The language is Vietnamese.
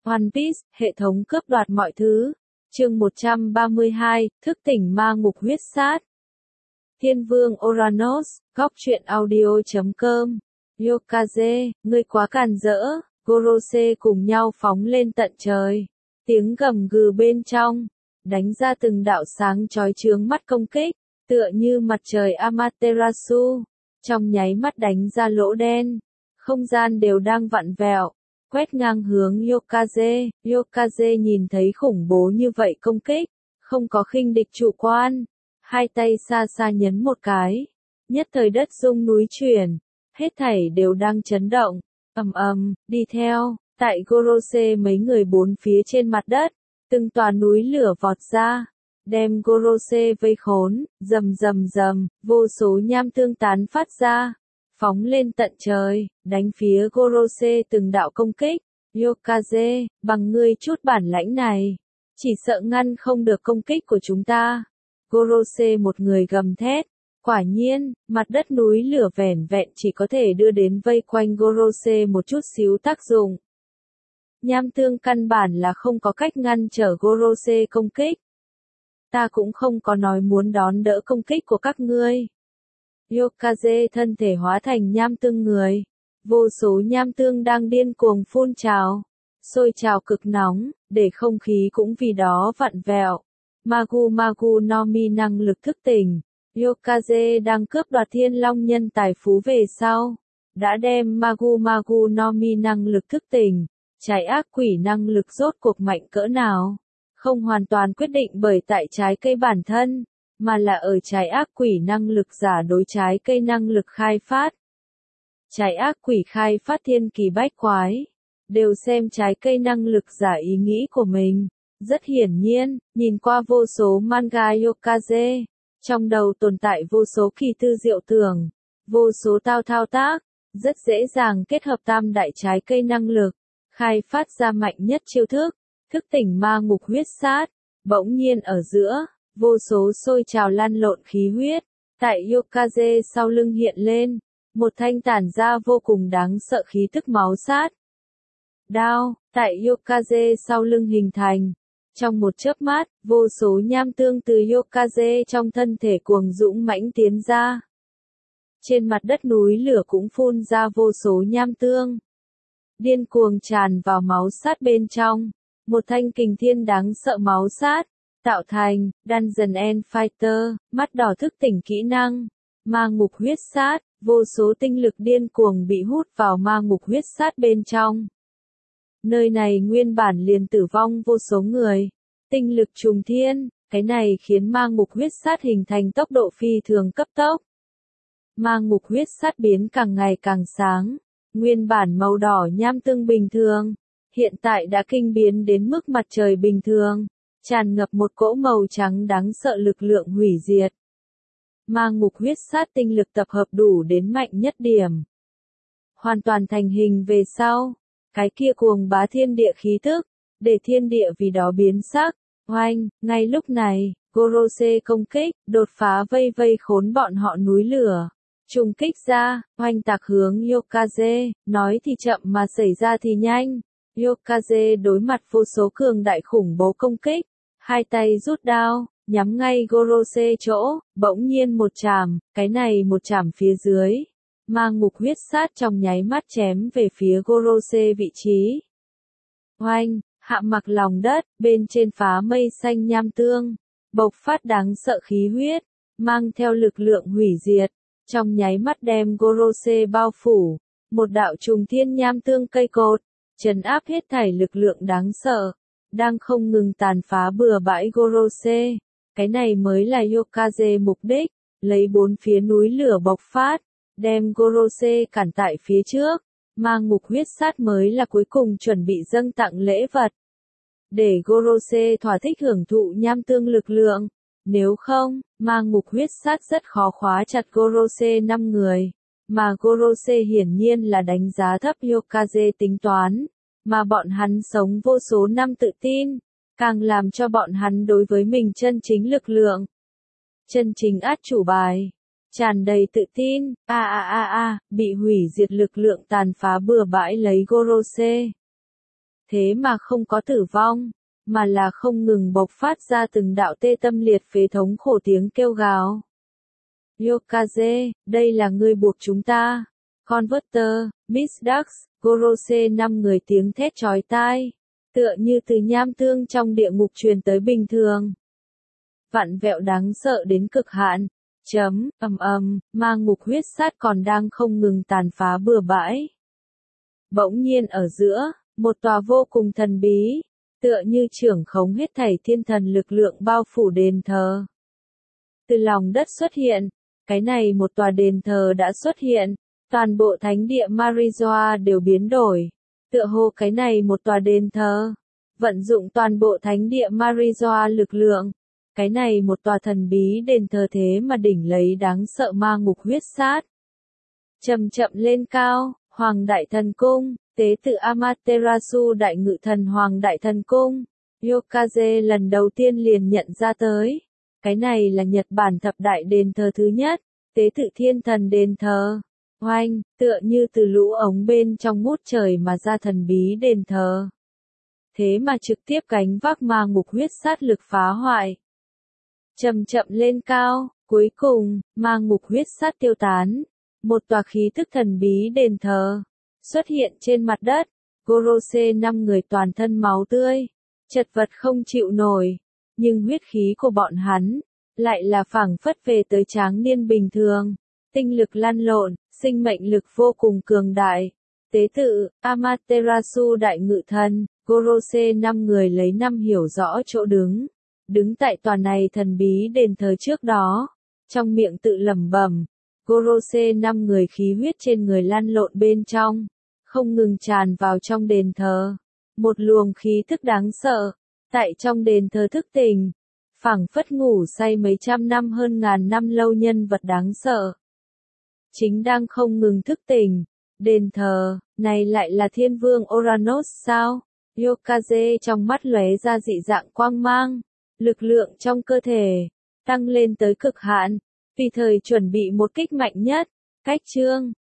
One Piece, hệ thống cướp đoạt mọi thứ. Chương 132, thức tỉnh ma ngục huyết sát. Thiên vương Uranus, góc truyện audio.com. Yokaze, ngươi quá càn rỡ. Gorose cùng nhau phóng lên tận trời. Tiếng gầm gừ bên trong, đánh ra từng đạo sáng chói chướng mắt công kích, tựa như mặt trời Amaterasu, trong nháy mắt đánh ra lỗ đen. Không gian đều đang vặn vẹo, quét ngang hướng Yokaze. Yokaze nhìn thấy khủng bố như vậy công kích, không có khinh địch chủ quan, hai tay xa xa nhấn một cái, nhất thời đất rung núi chuyển, hết thảy đều đang chấn động. Ầm ầm, đi theo, tại Gorose mấy người bốn phía trên mặt đất, từng tòa núi lửa vọt ra, đem Gorose vây khốn, rầm rầm rầm, vô số nham tương tán phát ra, phóng lên tận trời, đánh phía Gorose từng đạo công kích. Yokaze, bằng ngươi chút bản lãnh này, chỉ sợ ngăn không được công kích của chúng ta. Gorose một người gầm thét. Quả nhiên, mặt đất núi lửa vẻn vẹn chỉ có thể đưa đến vây quanh Gorose một chút xíu tác dụng. Nham tương căn bản là không có cách ngăn trở Gorose công kích. Ta cũng không có nói muốn đón đỡ công kích của các ngươi. Yokaze thân thể hóa thành nham tương người. Vô số nham tương đang điên cuồng phun trào, sôi trào cực nóng, để không khí cũng vì đó vặn vẹo. Magu no Mi năng lực thức tỉnh. Yokaze đang cướp đoạt thiên long nhân tài phú về sau, đã đem Magu no Mi năng lực thức tỉnh. Trái ác quỷ năng lực rốt cuộc mạnh cỡ nào, không hoàn toàn quyết định bởi tại trái cây bản thân, mà là ở trái ác quỷ năng lực giả đối trái cây năng lực khai phát. Trái ác quỷ khai phát thiên kỳ bách quái, đều xem trái cây năng lực giả ý nghĩ của mình. Rất hiển nhiên, nhìn qua vô số manga Yokaze, trong đầu tồn tại vô số kỳ tư diệu tưởng, vô số thao tác, rất dễ dàng kết hợp tam đại trái cây năng lực, khai phát ra mạnh nhất chiêu thức, thức tỉnh ma ngục huyết sát. Bỗng nhiên ở giữa, vô số sôi trào lan lộn khí huyết, tại Yokaze sau lưng hiện lên, một thanh tản ra vô cùng đáng sợ khí tức máu sát. Đao, tại Yokaze sau lưng hình thành. Trong một chớp mắt, vô số nham tương từ Yokaze trong thân thể cuồng dũng mãnh tiến ra. Trên mặt đất núi lửa cũng phun ra vô số nham tương, điên cuồng tràn vào máu sát bên trong. Một thanh kình thiên đáng sợ máu sát, tạo thành Dungeon and Fighter, mắt đỏ thức tỉnh kỹ năng, ma ngục huyết sát, vô số tinh lực điên cuồng bị hút vào ma ngục huyết sát bên trong. Nơi này nguyên bản liền tử vong vô số người, tinh lực trùng thiên, cái này khiến ma ngục huyết sát hình thành tốc độ phi thường cấp tốc. Ma ngục huyết sát biến càng ngày càng sáng, nguyên bản màu đỏ nham tương bình thường, hiện tại đã kinh biến đến mức mặt trời bình thường, tràn ngập một cỗ màu trắng đáng sợ lực lượng hủy diệt. Ma ngục huyết sát tinh lực tập hợp đủ đến mạnh nhất điểm. Hoàn toàn thành hình về sau, cái kia cuồng bá thiên địa khí tức, để thiên địa vì đó biến sắc. Oanh, ngay lúc này, Gorose công kích, đột phá vây khốn bọn họ núi lửa. Trùng kích ra, oanh tạc hướng Yokaze, nói thì chậm mà xảy ra thì nhanh. Yokaze đối mặt vô số cường đại khủng bố công kích, hai tay rút đao, nhắm ngay Gorose chỗ, bỗng nhiên một chảm, cái này một chảm phía dưới. Ma ngục huyết sát trong nháy mắt chém về phía Gorose vị trí. Oanh, hạ mặc lòng đất, bên trên phá mây xanh nham tương, bộc phát đáng sợ khí huyết, mang theo lực lượng hủy diệt, trong nháy mắt đem Gorose bao phủ, một đạo trùng thiên nham tương cây cột, trấn áp hết thảy lực lượng đáng sợ, đang không ngừng tàn phá bừa bãi Gorose. Cái này mới là Yokaze mục đích, lấy bốn phía núi lửa bộc phát, đem Gorose cản tại phía trước. Ma ngục huyết sát mới là cuối cùng chuẩn bị dâng tặng lễ vật, để Gorose thỏa thích hưởng thụ nham tương lực lượng. Nếu không, ma ngục huyết sát rất khó khóa chặt Gorose 5 người, mà Gorose hiển nhiên là đánh giá thấp Yokaze tính toán, mà bọn hắn sống vô số năm tự tin, càng làm cho bọn hắn đối với mình chân chính lực lượng, chân chính át chủ bài, tràn đầy tự tin. Bị hủy diệt lực lượng tàn phá bừa bãi lấy Gorose. thế mà không có tử vong, mà là không ngừng bộc phát ra từng đạo tê tâm liệt phế thống khổ tiếng kêu gào. Yokaze, đây là ngươi buộc chúng ta. Converter, Miss Dax, Gorose 5 người tiếng thét chói tai, tựa như từ nham tương trong địa ngục truyền tới bình thường. Vặn vẹo đáng sợ đến cực hạn. Ma ngục huyết sát còn đang không ngừng tàn phá bừa bãi. Bỗng nhiên ở giữa, một tòa vô cùng thần bí, tựa như trưởng khống hết thảy thiên thần lực lượng bao phủ đền thờ. Từ lòng đất xuất hiện, cái này một tòa đền thờ đã xuất hiện, toàn bộ thánh địa Marijoa đều biến đổi. Tựa hồ cái này một tòa đền thờ, vận dụng toàn bộ thánh địa Marijoa lực lượng. Cái này một tòa thần bí đền thờ thế mà đỉnh lấy đáng sợ ma ngục huyết sát. Chậm chậm lên cao, Hoàng Đại Thần Cung, tế tự Amaterasu Đại Ngự Thần Hoàng Đại Thần Cung. Yokaze lần đầu tiên liền nhận ra tới. Cái này là Nhật Bản thập đại đền thờ thứ nhất, tế tự thiên thần đền thờ. Oanh, tựa như từ lũ ống bên trong ngút trời mà ra thần bí đền thờ. Thế mà trực tiếp gánh vác ma ngục huyết sát lực phá hoại. Chậm chậm lên cao, cuối cùng, ma ngục huyết sát tiêu tán. Một tòa khí thức thần bí đền thờ xuất hiện trên mặt đất. Gorose 5 người toàn thân máu tươi, chật vật không chịu nổi, nhưng huyết khí của bọn hắn lại là phảng phất về tới tráng niên bình thường, tinh lực lăn lộn, sinh mệnh lực vô cùng cường đại. Tế tự Amaterasu Đại Ngự Thần, Gorose 5 người lấy 5 hiểu rõ chỗ đứng tại tòa này thần bí đền thờ trước đó, trong miệng tự lẩm bẩm. Gorose 5 người khí huyết trên người lăn lộn bên trong, không ngừng tràn vào trong đền thờ. Một luồng khí thức đáng sợ, tại trong đền thờ thức tỉnh, phảng phất ngủ say mấy trăm năm hơn ngàn năm lâu nhân vật đáng sợ. Chính đang không ngừng thức tỉnh, đền thờ, này lại là thiên vương Oranos sao? Yokaze trong mắt lóe ra dị dạng quang mang, lực lượng trong cơ thể tăng lên tới cực hạn, vì thời chuẩn bị một kích mạnh nhất. Cách chương